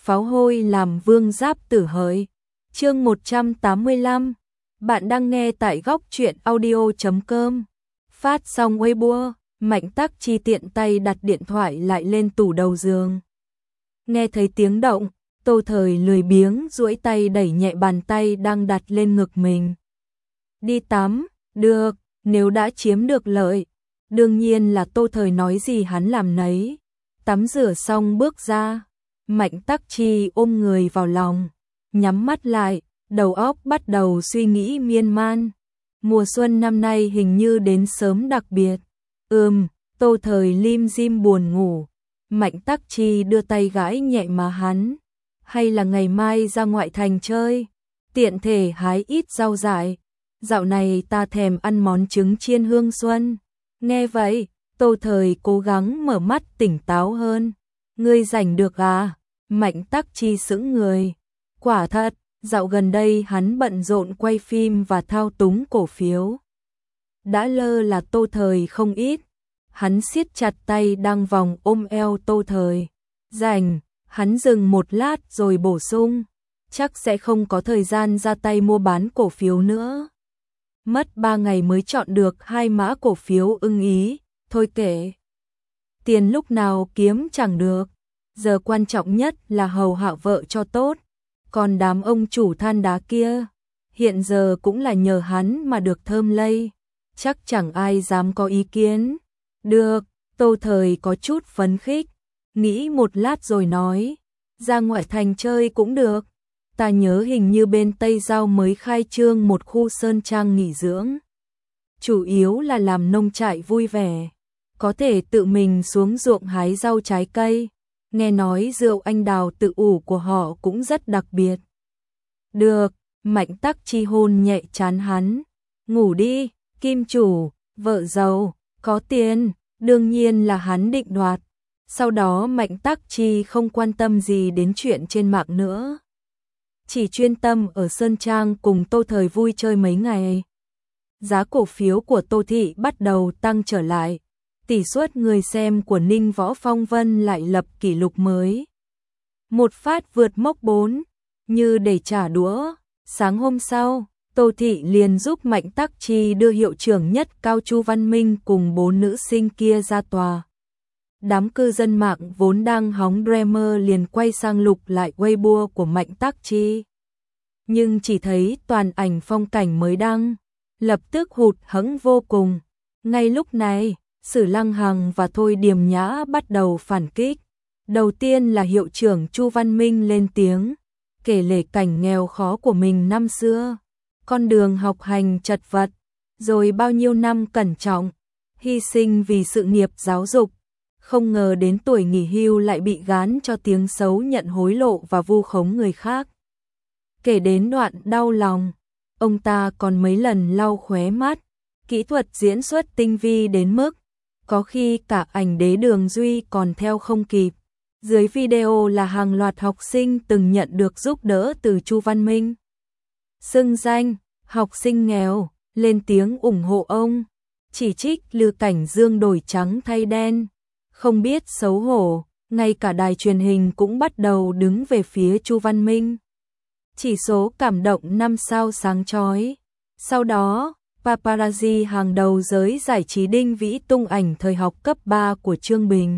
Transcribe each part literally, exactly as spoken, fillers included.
pháo hôi làm vương giáp tử hỡi. Chương một trăm tám mươi lăm. Bạn đang nghe tại góc truyện audio chấm com. Phát xong Weibo, Mạnh Tắc Chi tiện tay đặt điện thoại lại lên tủ đầu giường. Nghe thấy tiếng động, Tô Thời lười biếng duỗi tay đẩy nhẹ bàn tay đang đặt lên ngực mình. Đi tắm, được, nếu đã chiếm được lợi. Đương nhiên là Tô Thời nói gì hắn làm nấy. Tắm rửa xong bước ra, Mạnh Tắc Chi ôm người vào lòng, nhắm mắt lại, đầu óc bắt đầu suy nghĩ miên man. Mùa xuân năm nay hình như đến sớm đặc biệt. Ừm, Tô Thời lim dim buồn ngủ. Mạnh Tắc Chi đưa tay gãi nhẹ má hắn. Hay là ngày mai ra ngoại thành chơi, tiện thể hái ít rau dại. Dạo này ta thèm ăn món trứng chiên hương xuân. Nghe vậy, Tô Thời cố gắng mở mắt tỉnh táo hơn. Ngươi rảnh được à? Mạnh Tắc Chi sững người. Quả thật, dạo gần đây hắn bận rộn quay phim và thao túng cổ phiếu. Đã lơ là Tô Thời không ít. Hắn siết chặt tay đang vòng ôm eo Tô Thời. Rảnh, hắn dừng một lát rồi bổ sung. Chắc sẽ không có thời gian ra tay mua bán cổ phiếu nữa. Mất ba ngày mới chọn được hai mã cổ phiếu ưng ý, thôi kệ. Tiền lúc nào kiếm chẳng được, giờ quan trọng nhất là hầu hạ vợ cho tốt. Còn đám ông chủ than đá kia, hiện giờ cũng là nhờ hắn mà được thơm lây, chắc chẳng ai dám có ý kiến. Được, Tô Thời có chút phấn khích, nghĩ một lát rồi nói, ra ngoại thành chơi cũng được. Ta nhớ hình như bên Tây Giao mới khai trương một khu sơn trang nghỉ dưỡng. Chủ yếu là làm nông trại vui vẻ, có thể tự mình xuống ruộng hái rau trái cây. Nghe nói rượu anh đào tự ủ của họ cũng rất đặc biệt. Được, Mạnh Tắc Chi hôn nhẹ trán hắn. Ngủ đi, kim chủ, vợ giàu, có tiền, đương nhiên là hắn định đoạt. Sau đó Mạnh Tắc Chi không quan tâm gì đến chuyện trên mạng nữa. Chỉ chuyên tâm ở Sơn Trang cùng Tô Thời vui chơi mấy ngày. Giá cổ phiếu của Tô Thị bắt đầu tăng trở lại. Tỷ suất người xem của Ninh Võ Phong Vân lại lập kỷ lục mới. Một phát vượt mốc bốn, như để trả đũa. Sáng hôm sau, Tô Thị liền giúp Mạnh Tắc Chi đưa hiệu trưởng nhất cao Chu Văn Minh cùng bốn nữ sinh kia ra tòa. Đám cư dân mạng vốn đang hóng drama liền quay sang lục lại Weibo của Mạnh Tắc Chi. Nhưng chỉ thấy toàn ảnh phong cảnh mới đăng, lập tức hụt hẫng vô cùng. Ngay lúc này, Sử Lăng Hằng và Thôi Điềm Nhã bắt đầu phản kích. Đầu tiên là hiệu trưởng Chu Văn Minh lên tiếng, kể lể cảnh nghèo khó của mình năm xưa, con đường học hành chật vật, rồi bao nhiêu năm cẩn trọng, hy sinh vì sự nghiệp giáo dục. Không ngờ đến tuổi nghỉ hưu lại bị gán cho tiếng xấu nhận hối lộ và vu khống người khác. Kể đến đoạn đau lòng, ông ta còn mấy lần lau khóe mắt, kỹ thuật diễn xuất tinh vi đến mức, có khi cả ảnh Đế Đường Duy còn theo không kịp. Dưới video là hàng loạt học sinh từng nhận được giúp đỡ từ Chu Văn Minh. Xưng danh, học sinh nghèo, lên tiếng ủng hộ ông, chỉ trích Lư Cảnh Dương đổi trắng thay đen. Không biết xấu hổ, ngay cả đài truyền hình cũng bắt đầu đứng về phía Chu Văn Minh. Chỉ số cảm động năm sao sáng chói. Sau đó, paparazzi hàng đầu giới giải trí Đinh Vĩ tung ảnh thời học cấp ba của Trương Bình.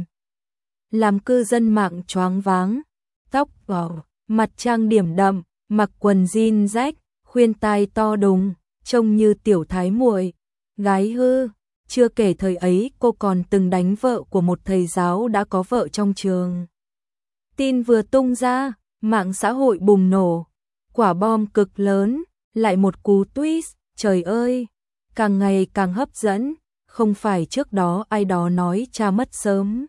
Làm cư dân mạng choáng váng, tóc vào, mặt trang điểm đậm, mặc quần jean rách, khuyên tai to đùng, trông như tiểu thái muội, gái hư. Chưa kể thời ấy cô còn từng đánh vợ của một thầy giáo đã có vợ trong trường. Tin vừa tung ra, mạng xã hội bùng nổ. Quả bom cực lớn, lại một cú twist, trời ơi, càng ngày càng hấp dẫn. Không phải trước đó ai đó nói cha mất sớm,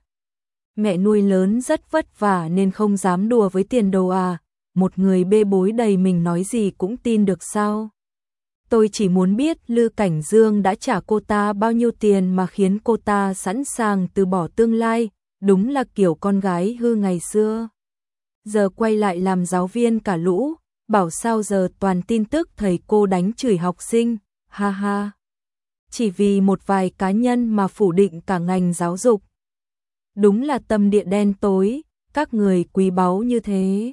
mẹ nuôi lớn rất vất vả nên không dám đùa với tiền đồ à. Một người bê bối đầy mình nói gì cũng tin được sao? Tôi chỉ muốn biết Lư Cảnh Dương đã trả cô ta bao nhiêu tiền mà khiến cô ta sẵn sàng từ bỏ tương lai, đúng là kiểu con gái hư ngày xưa. Giờ quay lại làm giáo viên cả lũ, bảo sao giờ toàn tin tức thầy cô đánh chửi học sinh, ha ha. Chỉ vì một vài cá nhân mà phủ định cả ngành giáo dục. Đúng là tâm địa đen tối, các người quý báu như thế.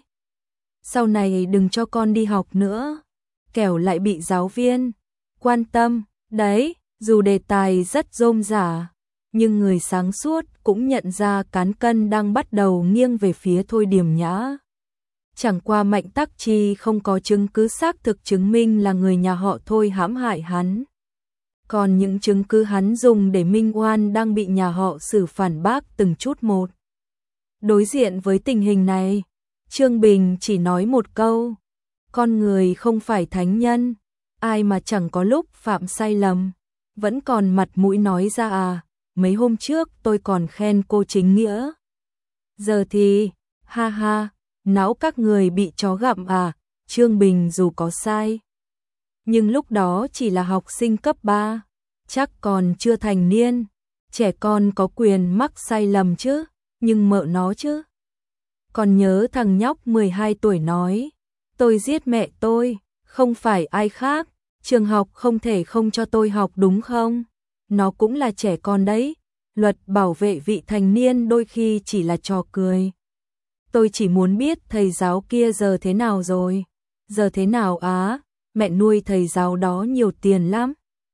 Sau này đừng cho con đi học nữa, kẻo lại bị giáo viên quan tâm. Đấy, dù đề tài rất rôm rả, nhưng người sáng suốt cũng nhận ra cán cân đang bắt đầu nghiêng về phía Thôi Điềm Nhã. Chẳng qua Mạnh Tắc Chi không có chứng cứ xác thực chứng minh là người nhà họ Thôi hãm hại hắn. Còn những chứng cứ hắn dùng để minh oan đang bị nhà họ Sử phản bác từng chút một. Đối diện với tình hình này, Trương Bình chỉ nói một câu: con người không phải thánh nhân, ai mà chẳng có lúc phạm sai lầm, vẫn còn mặt mũi nói ra à, mấy hôm trước tôi còn khen cô chính nghĩa. Giờ thì, ha ha, não các người bị chó gặm à. Trương Bình dù có sai, nhưng lúc đó chỉ là học sinh cấp ba, chắc còn chưa thành niên, trẻ con có quyền mắc sai lầm chứ, nhưng mợ nó chứ. Còn nhớ thằng nhóc mười hai tuổi nói, tôi giết mẹ tôi, không phải ai khác, trường học không thể không cho tôi học đúng không? Nó cũng là trẻ con đấy, luật bảo vệ vị thành niên đôi khi chỉ là trò cười. Tôi chỉ muốn biết thầy giáo kia giờ thế nào rồi. Giờ thế nào á? Mẹ nuôi thầy giáo đó nhiều tiền lắm.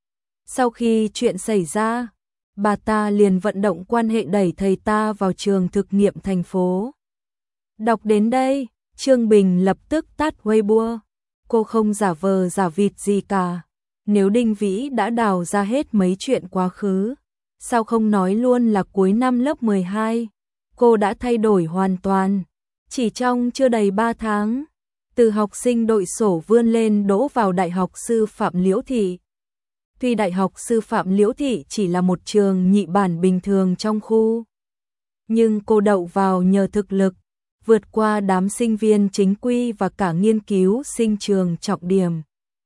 Sau khi chuyện xảy ra, bà ta liền vận động quan hệ đẩy thầy ta vào trường thực nghiệm thành phố. Đọc đến đây, Trương Bình lập tức tắt Weibo. Cô không giả vờ giả vịt gì cả. Nếu Đinh Vĩ đã đào ra hết mấy chuyện quá khứ, sao không nói luôn là cuối năm lớp mười hai, cô đã thay đổi hoàn toàn. Chỉ trong chưa đầy ba tháng, từ học sinh đội sổ vươn lên đỗ vào Đại học Sư phạm Liễu Thị. Tuy Đại học Sư phạm Liễu Thị chỉ là một trường nhị bản bình thường trong khu, nhưng cô đậu vào nhờ thực lực, vượt qua đám sinh viên chính quy và cả nghiên cứu sinh trường trọng điểm.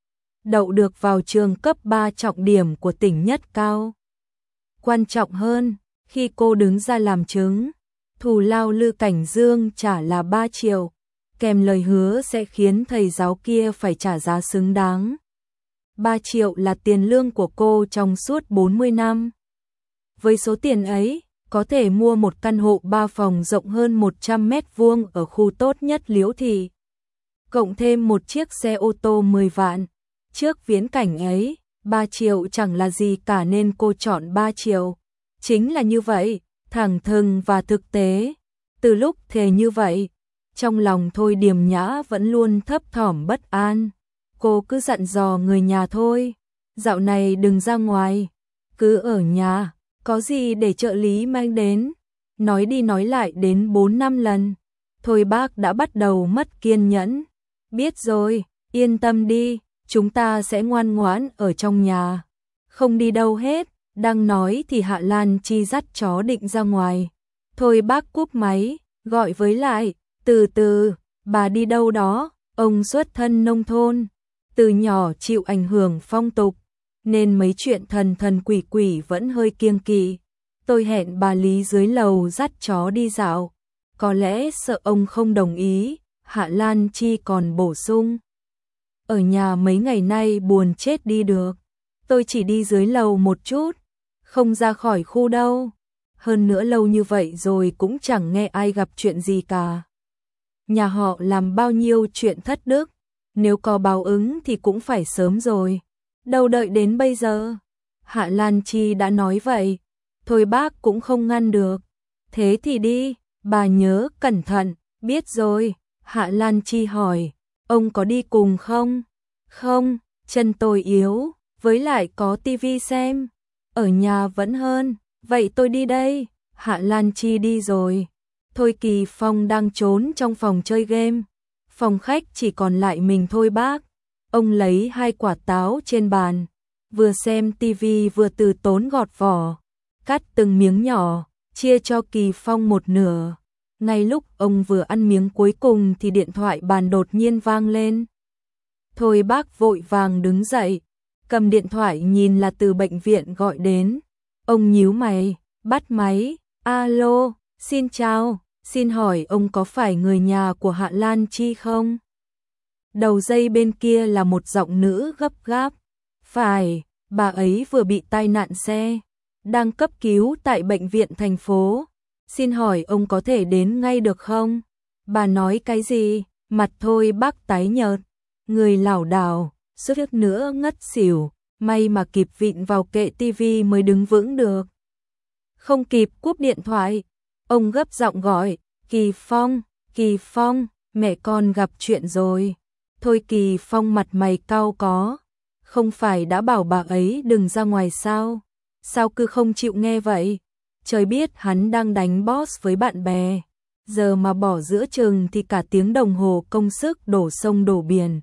Đậu được vào trường cấp ba trọng điểm của tỉnh Nhất Cao. Quan trọng hơn, khi cô đứng ra làm chứng, thù lao Lư Cảnh Dương trả là ba triệu, kèm lời hứa sẽ khiến thầy giáo kia phải trả giá xứng đáng. ba triệu là tiền lương của cô trong suốt bốn mươi năm. Với số tiền ấy, có thể mua một căn hộ ba phòng rộng hơn một trăm mét vuông ở khu tốt nhất Liễu Thị. Cộng thêm một chiếc xe ô tô mười vạn. Trước viễn cảnh ấy, ba triệu chẳng là gì cả nên cô chọn ba triệu. Chính là như vậy, thẳng thừng và thực tế. Từ lúc thề như vậy, trong lòng Thôi Điềm Nhã vẫn luôn thấp thỏm bất an. Cô cứ dặn dò người nhà thôi, dạo này đừng ra ngoài, cứ ở nhà, có gì để trợ lý mang đến. Nói đi nói lại đến bốn năm lần, Thôi bác đã bắt đầu mất kiên nhẫn. Biết rồi, yên tâm đi, chúng ta sẽ ngoan ngoãn ở trong nhà, không đi đâu hết. Đang nói thì Hạ Lan Chi dắt chó định ra ngoài. Thôi bác cúp máy, gọi với lại, từ từ, bà đi đâu đó, ông xuất thân nông thôn, từ nhỏ chịu ảnh hưởng phong tục, nên mấy chuyện thần thần quỷ quỷ vẫn hơi kiêng kỵ. Tôi hẹn bà Lý dưới lầu dắt chó đi dạo, có lẽ sợ ông không đồng ý. Hạ Lan Chi còn bổ sung, ở nhà mấy ngày nay buồn chết đi được, tôi chỉ đi dưới lầu một chút, không ra khỏi khu đâu. Hơn nữa lâu như vậy rồi cũng chẳng nghe ai gặp chuyện gì cả. Nhà họ làm bao nhiêu chuyện thất đức, nếu có báo ứng thì cũng phải sớm rồi, đâu đợi đến bây giờ. Hạ Lan Chi đã nói vậy, thôi bác cũng không ngăn được. Thế thì đi, bà nhớ cẩn thận. Biết rồi. Hạ Lan Chi hỏi, ông có đi cùng không? Không, chân tôi yếu, với lại có tivi xem, ở nhà vẫn hơn. Vậy tôi đi đây. Hạ Lan Chi đi rồi. Thôi Kỳ Phong đang trốn trong phòng chơi game. Phòng khách chỉ còn lại mình thôi bác. Ông lấy hai quả táo trên bàn, vừa xem tivi vừa từ tốn gọt vỏ, cắt từng miếng nhỏ, chia cho Kỳ Phong một nửa. Ngay lúc ông vừa ăn miếng cuối cùng thì điện thoại bàn đột nhiên vang lên. Thôi bác vội vàng đứng dậy, cầm điện thoại nhìn là từ bệnh viện gọi đến. Ông nhíu mày, bắt máy, alo, xin chào, xin hỏi ông có phải người nhà của Hạ Lan Chi không? Đầu dây bên kia là một giọng nữ gấp gáp. Phải, bà ấy vừa bị tai nạn xe, đang cấp cứu tại bệnh viện thành phố. Xin hỏi ông có thể đến ngay được không? Bà nói cái gì? Mặt Thôi Bác tái nhợt, người lảo đảo, suýt nữa ngất xỉu, may mà kịp vịn vào kệ tivi mới đứng vững được. Không kịp cúp điện thoại, ông gấp giọng gọi, Kỳ Phong, Kỳ Phong, mẹ con gặp chuyện rồi. Thôi Kỳ Phong mặt mày cau có, không phải đã bảo bà ấy đừng ra ngoài sao? Sao cứ không chịu nghe vậy? Trời biết hắn đang đánh boss với bạn bè, giờ mà bỏ giữa chừng thì cả tiếng đồng hồ công sức đổ sông đổ biển.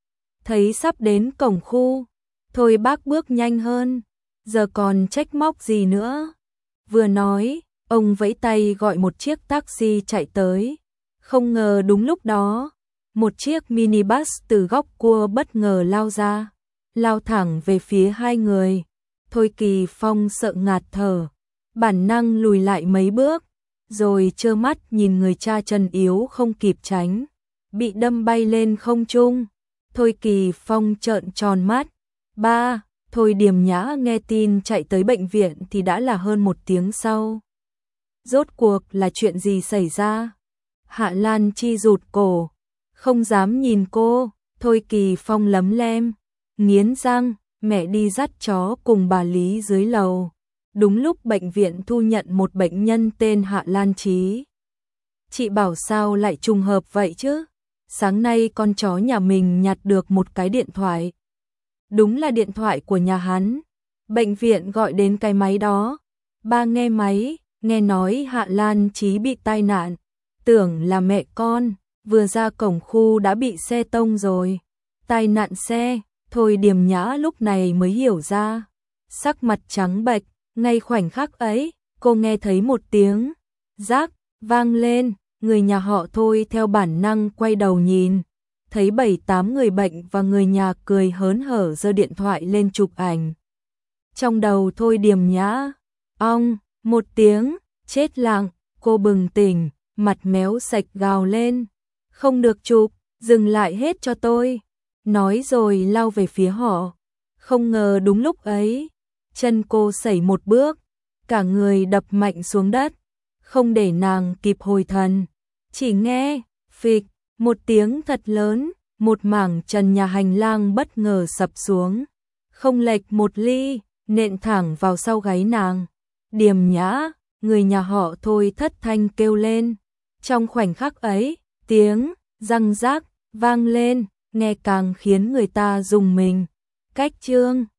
Thấy sắp đến cổng khu, Thôi Bác bước nhanh hơn, giờ còn trách móc gì nữa. Vừa nói, ông vẫy tay gọi một chiếc taxi chạy tới. Không ngờ đúng lúc đó, một chiếc minibus từ góc cua bất ngờ lao ra, lao thẳng về phía hai người. Thôi Kỳ Phong sợ ngạt thở, bản năng lùi lại mấy bước, rồi trơ mắt nhìn người cha chân yếu không kịp tránh, bị đâm bay lên không trung. Thôi Kỳ Phong trợn tròn mắt. Ba, Thôi Điềm Nhã nghe tin chạy tới bệnh viện thì đã là hơn một tiếng sau. Rốt cuộc là chuyện gì xảy ra? Hạ Lan Chi rụt cổ, không dám nhìn cô. Thôi Kỳ Phong lấm lem, nghiến răng, mẹ đi dắt chó cùng bà Lý dưới lầu. Đúng lúc bệnh viện thu nhận một bệnh nhân tên Hạ Lan Chí. Chị bảo sao lại trùng hợp vậy chứ? Sáng nay con chó nhà mình nhặt được một cái điện thoại. Đúng là điện thoại của nhà hắn. Bệnh viện gọi đến cái máy đó. Ba nghe máy, nghe nói Hạ Lan Chí bị tai nạn. Tưởng là mẹ con, vừa ra cổng khu đã bị xe tông rồi. Tai nạn xe, Thôi Điềm Nhã lúc này mới hiểu ra. Sắc mặt trắng bệch, ngay khoảnh khắc ấy, cô nghe thấy một tiếng rác vang lên, người nhà họ Thôi theo bản năng quay đầu nhìn, thấy bảy tám người bệnh và người nhà cười hớn hở giơ điện thoại lên chụp ảnh. Trong đầu Thôi Điềm Nhã, ong, một tiếng, chết lặng, cô bừng tỉnh, mặt méo sạch gào lên, không được chụp, dừng lại hết cho tôi, nói rồi lao về phía họ. Không ngờ đúng lúc ấy, chân cô sẩy một bước, cả người đập mạnh xuống đất, không để nàng kịp hồi thần. Chỉ nghe, phịch, một tiếng thật lớn, một mảng trần nhà hành lang bất ngờ sập xuống, không lệch một ly, nện thẳng vào sau gáy nàng. Điềm Nhã, người nhà họ Thôi thất thanh kêu lên. Trong khoảnh khắc ấy, tiếng răng rác vang lên, nghe càng khiến người ta rùng mình. Cách chương